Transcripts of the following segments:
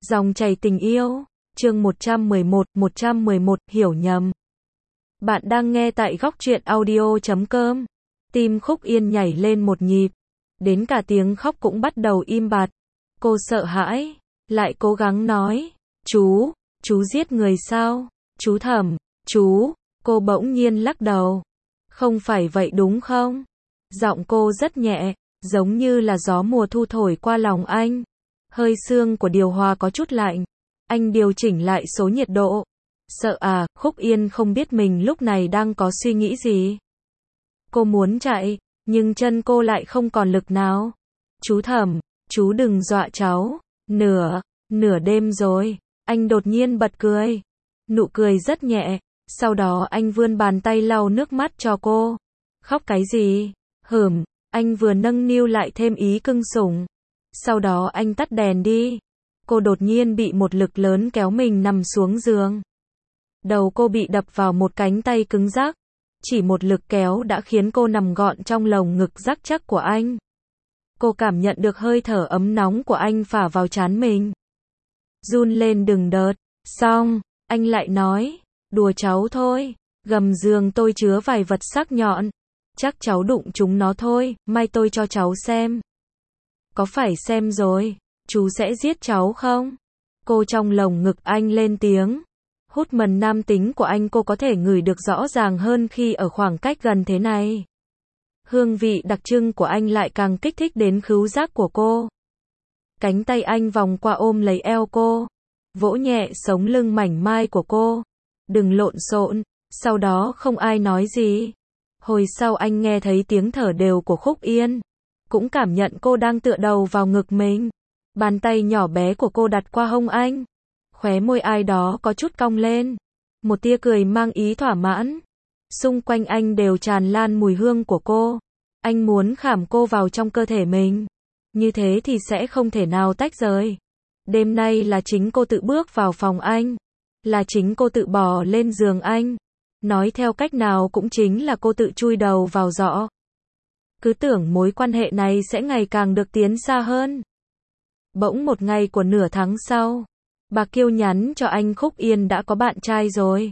Dòng chảy tình yêu, chương 111, hiểu nhầm. Bạn đang nghe tại góc truyện audio.com. Tim Khúc Yên nhảy lên một nhịp, đến cả tiếng khóc cũng bắt đầu im bặt. Cô sợ hãi, lại cố gắng nói, chú giết người sao? Chú Thẩm, cô bỗng nhiên lắc đầu. Không phải vậy đúng không? Giọng cô rất nhẹ, giống như là gió mùa thu thổi qua lòng anh. Hơi sương của điều hòa có chút lạnh. Anh điều chỉnh lại số nhiệt độ. Sợ à? Khúc Yên không biết mình lúc này đang có suy nghĩ gì. Cô muốn chạy, nhưng chân cô lại không còn lực nào. Chú Thẩm, chú đừng dọa cháu. Nửa đêm rồi. Anh đột nhiên bật cười. Nụ cười rất nhẹ. Sau đó anh vươn bàn tay lau nước mắt cho cô. Khóc cái gì? Anh vừa nâng niu lại thêm ý cưng sủng. Sau đó anh tắt đèn đi. Cô đột nhiên bị một lực lớn kéo mình nằm xuống giường. Đầu cô bị đập vào một cánh tay cứng rắc. Chỉ một lực kéo đã khiến cô nằm gọn trong lồng ngực rắn chắc của anh. Cô cảm nhận được hơi thở ấm nóng của anh phả vào trán mình. Run lên đừng đợt. Xong, anh lại nói, đùa cháu thôi. Gầm giường tôi chứa vài vật sắc nhọn. Chắc cháu đụng chúng nó thôi, mai tôi cho cháu xem. Có phải xem rồi, chú sẽ giết cháu không? Cô trong lồng ngực anh lên tiếng. Hút mần nam tính của anh cô có thể ngửi được rõ ràng hơn khi ở khoảng cách gần thế này. Hương vị đặc trưng của anh lại càng kích thích đến khứu giác của cô. Cánh tay anh vòng qua ôm lấy eo cô, vỗ nhẹ sống lưng mảnh mai của cô. Đừng lộn xộn. Sau đó không ai nói gì. Hồi sau anh nghe thấy tiếng thở đều của Khúc Yên. Cũng cảm nhận cô đang tựa đầu vào ngực mình. Bàn tay nhỏ bé của cô đặt qua hông anh. Khóe môi ai đó có chút cong lên. Một tia cười mang ý thỏa mãn. Xung quanh anh đều tràn lan mùi hương của cô. Anh muốn khảm cô vào trong cơ thể mình. Như thế thì sẽ không thể nào tách rời. Đêm nay là chính cô tự bước vào phòng anh. Là chính cô tự bò lên giường anh. Nói theo cách nào cũng chính là cô tự chui đầu vào giỏ. Cứ tưởng mối quan hệ này sẽ ngày càng được tiến xa hơn. Bỗng một ngày của nửa tháng sau, bà Kiêu nhắn cho anh Khúc Yên đã có bạn trai rồi.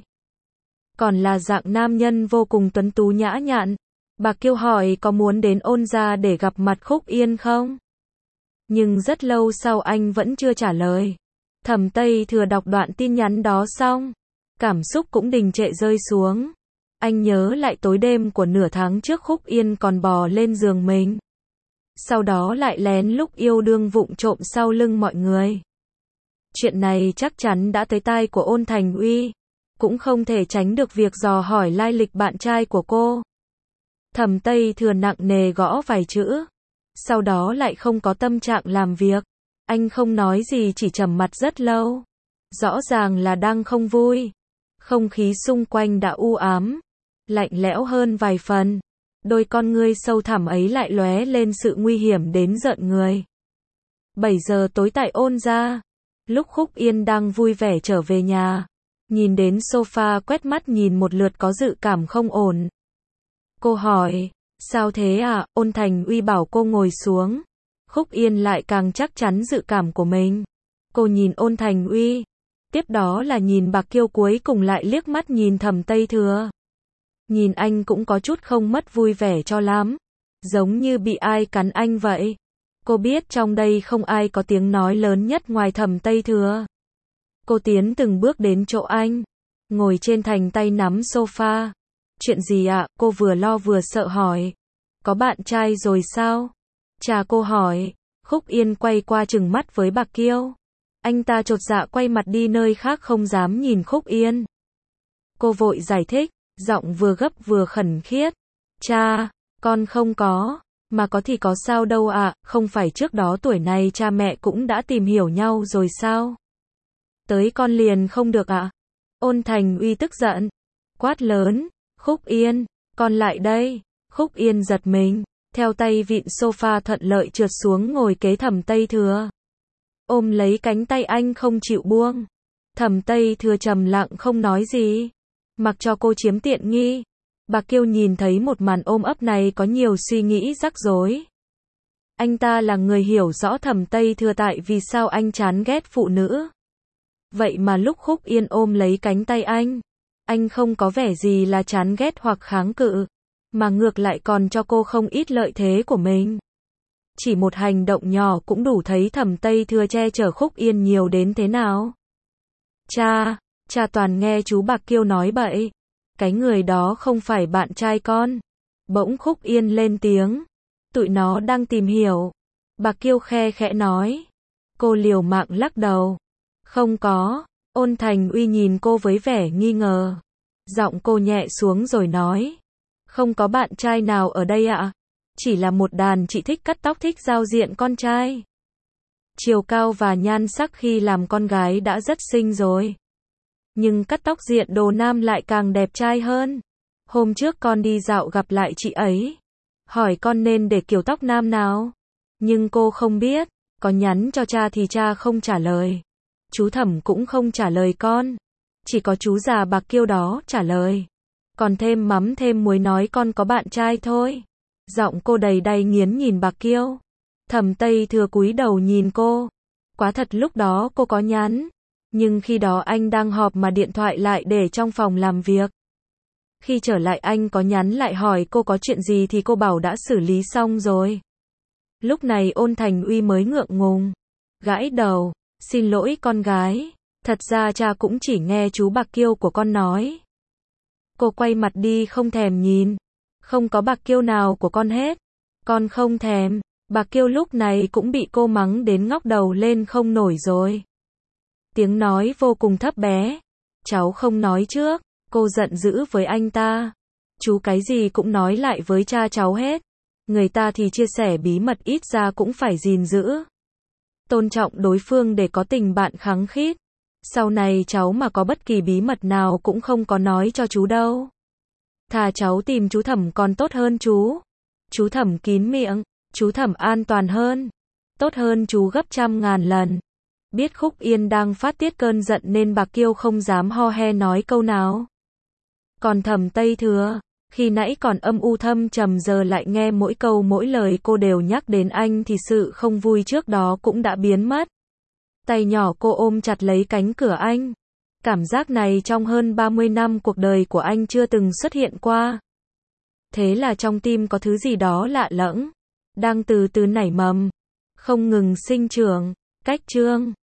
Còn là dạng nam nhân vô cùng tuấn tú nhã nhặn. Bà Kiêu hỏi có muốn đến Ôn gia để gặp mặt Khúc Yên không? Nhưng rất lâu sau anh vẫn chưa trả lời. Thẩm Tây Thừa đọc đoạn tin nhắn đó xong, cảm xúc cũng đình trệ rơi xuống. Anh nhớ lại tối đêm của nửa tháng trước Khúc Yên còn bò lên giường mình. Sau đó lại lén lúc yêu đương vụng trộm sau lưng mọi người. Chuyện này chắc chắn đã tới tai của Ôn Thành Uy. Cũng không thể tránh được việc dò hỏi lai lịch bạn trai của cô. Thẩm Tây Thừa nặng nề gõ vài chữ. Sau đó lại không có tâm trạng làm việc. Anh không nói gì chỉ trầm mặt rất lâu. Rõ ràng là đang không vui. Không khí xung quanh đã u ám, lạnh lẽo hơn vài phần. Đôi con ngươi sâu thẳm ấy lại lóe lên sự nguy hiểm đến rợn người. 7 giờ tối tại Ôn gia. Lúc Khúc Yên đang vui vẻ trở về nhà, nhìn đến sofa quét mắt nhìn một lượt có dự cảm không ổn. Cô hỏi, sao thế à? Ôn Thành Uy bảo cô ngồi xuống. Khúc Yên lại càng chắc chắn dự cảm của mình. Cô nhìn Ôn Thành Uy. Tiếp đó là nhìn bà Kiêu, cuối cùng lại liếc mắt nhìn Thẩm Tây Thừa. Nhìn anh cũng có chút không mất vui vẻ cho lắm. Giống như bị ai cắn anh vậy. Cô biết trong đây không ai có tiếng nói lớn nhất ngoài Thẩm Tây Thừa. Cô tiến từng bước đến chỗ anh. Ngồi trên thành tay nắm sofa. Chuyện gì ạ? Cô vừa lo vừa sợ hỏi. Có bạn trai rồi sao? Chà, cô hỏi. Khúc Yên quay qua trừng mắt với bà Kiêu. Anh ta chột dạ quay mặt đi nơi khác không dám nhìn Khúc Yên. Cô vội giải thích, giọng vừa gấp vừa khẩn khiết. Cha, con không có, mà có thì có sao đâu ạ, không phải trước đó tuổi này cha mẹ cũng đã tìm hiểu nhau rồi sao? Tới con liền không được ạ? Ôn Thành Uy tức giận, quát lớn, Khúc Yên, con lại đây. Khúc Yên giật mình, theo tay vịn sofa thuận lợi trượt xuống ngồi kế Thẩm Tây Thừa. Ôm lấy cánh tay anh không chịu buông. Thẩm Tây Thừa trầm lặng không nói gì. Mặc cho cô chiếm tiện nghi. Bà Kiêu nhìn thấy một màn ôm ấp này có nhiều suy nghĩ rắc rối. Anh ta là người hiểu rõ Thẩm Tây Thừa tại vì sao anh chán ghét phụ nữ. Vậy mà lúc Khúc Yên ôm lấy cánh tay anh không có vẻ gì là chán ghét hoặc kháng cự, mà ngược lại còn cho cô không ít lợi thế của mình. Chỉ một hành động nhỏ cũng đủ thấy Thẩm Tây Thừa che chở Khúc Yên nhiều đến thế nào. Cha toàn nghe chú Bạc Kiêu nói bậy. Cái người đó không phải bạn trai con. Bỗng Khúc Yên lên tiếng. Tụi nó đang tìm hiểu. Bạc Kiêu khe khẽ nói. Cô liều mạng lắc đầu. Không có. Ôn Thành Uy nhìn cô với vẻ nghi ngờ. Giọng cô nhẹ xuống rồi nói. Không có bạn trai nào ở đây ạ. Chỉ là một đàn chị thích cắt tóc, thích giao diện con trai. Chiều cao và nhan sắc khi làm con gái đã rất xinh rồi. Nhưng cắt tóc diện đồ nam lại càng đẹp trai hơn. Hôm trước con đi dạo gặp lại chị ấy. Hỏi con nên để kiểu tóc nam nào. Nhưng cô không biết. Có nhắn cho cha thì cha không trả lời. Chú Thẩm cũng không trả lời con. Chỉ có chú già Bạc Kiêu đó trả lời. Còn thêm mắm thêm muối nói con có bạn trai thôi. Giọng cô đầy đay nghiến nhìn Bạc Kiêu. Thẩm Tây Thừa cúi đầu nhìn cô. Quá thật lúc đó cô có nhắn. Nhưng khi đó anh đang họp mà điện thoại lại để trong phòng làm việc. Khi trở lại anh có nhắn lại hỏi cô có chuyện gì thì cô bảo đã xử lý xong rồi. Lúc này Ôn Thành Uy mới ngượng ngùng. Gãi đầu. Xin lỗi con gái. Thật ra cha cũng chỉ nghe chú Bạc Kiêu của con nói. Cô quay mặt đi không thèm nhìn. Không có Bạc Kiêu nào của con hết. Con không thèm. Bạc Kiêu lúc này cũng bị cô mắng đến ngóc đầu lên không nổi rồi. Tiếng nói vô cùng thấp bé. Cháu không nói trước. Cô giận dữ với anh ta. Chú cái gì cũng nói lại với cha cháu hết. Người ta thì chia sẻ bí mật ít ra cũng phải gìn giữ. Tôn trọng đối phương để có tình bạn khăng khít. Sau này cháu mà có bất kỳ bí mật nào cũng không có nói cho chú đâu. Thà cháu tìm chú Thẩm còn tốt hơn chú. Chú Thẩm kín miệng. Chú Thẩm an toàn hơn. Tốt hơn chú gấp trăm ngàn lần. Biết Khúc Yên đang phát tiết cơn giận nên Bạc Kiêu không dám ho he nói câu nào. Còn Thẩm Tây Thừa, khi nãy còn âm u thâm trầm giờ lại nghe mỗi câu mỗi lời cô đều nhắc đến anh thì sự không vui trước đó cũng đã biến mất. Tay nhỏ cô ôm chặt lấy cánh cửa anh. Cảm giác này trong hơn 30 năm cuộc đời của anh chưa từng xuất hiện qua. Thế là trong tim có thứ gì đó lạ lẫm, đang từ từ nảy mầm, không ngừng sinh trưởng. Cách chương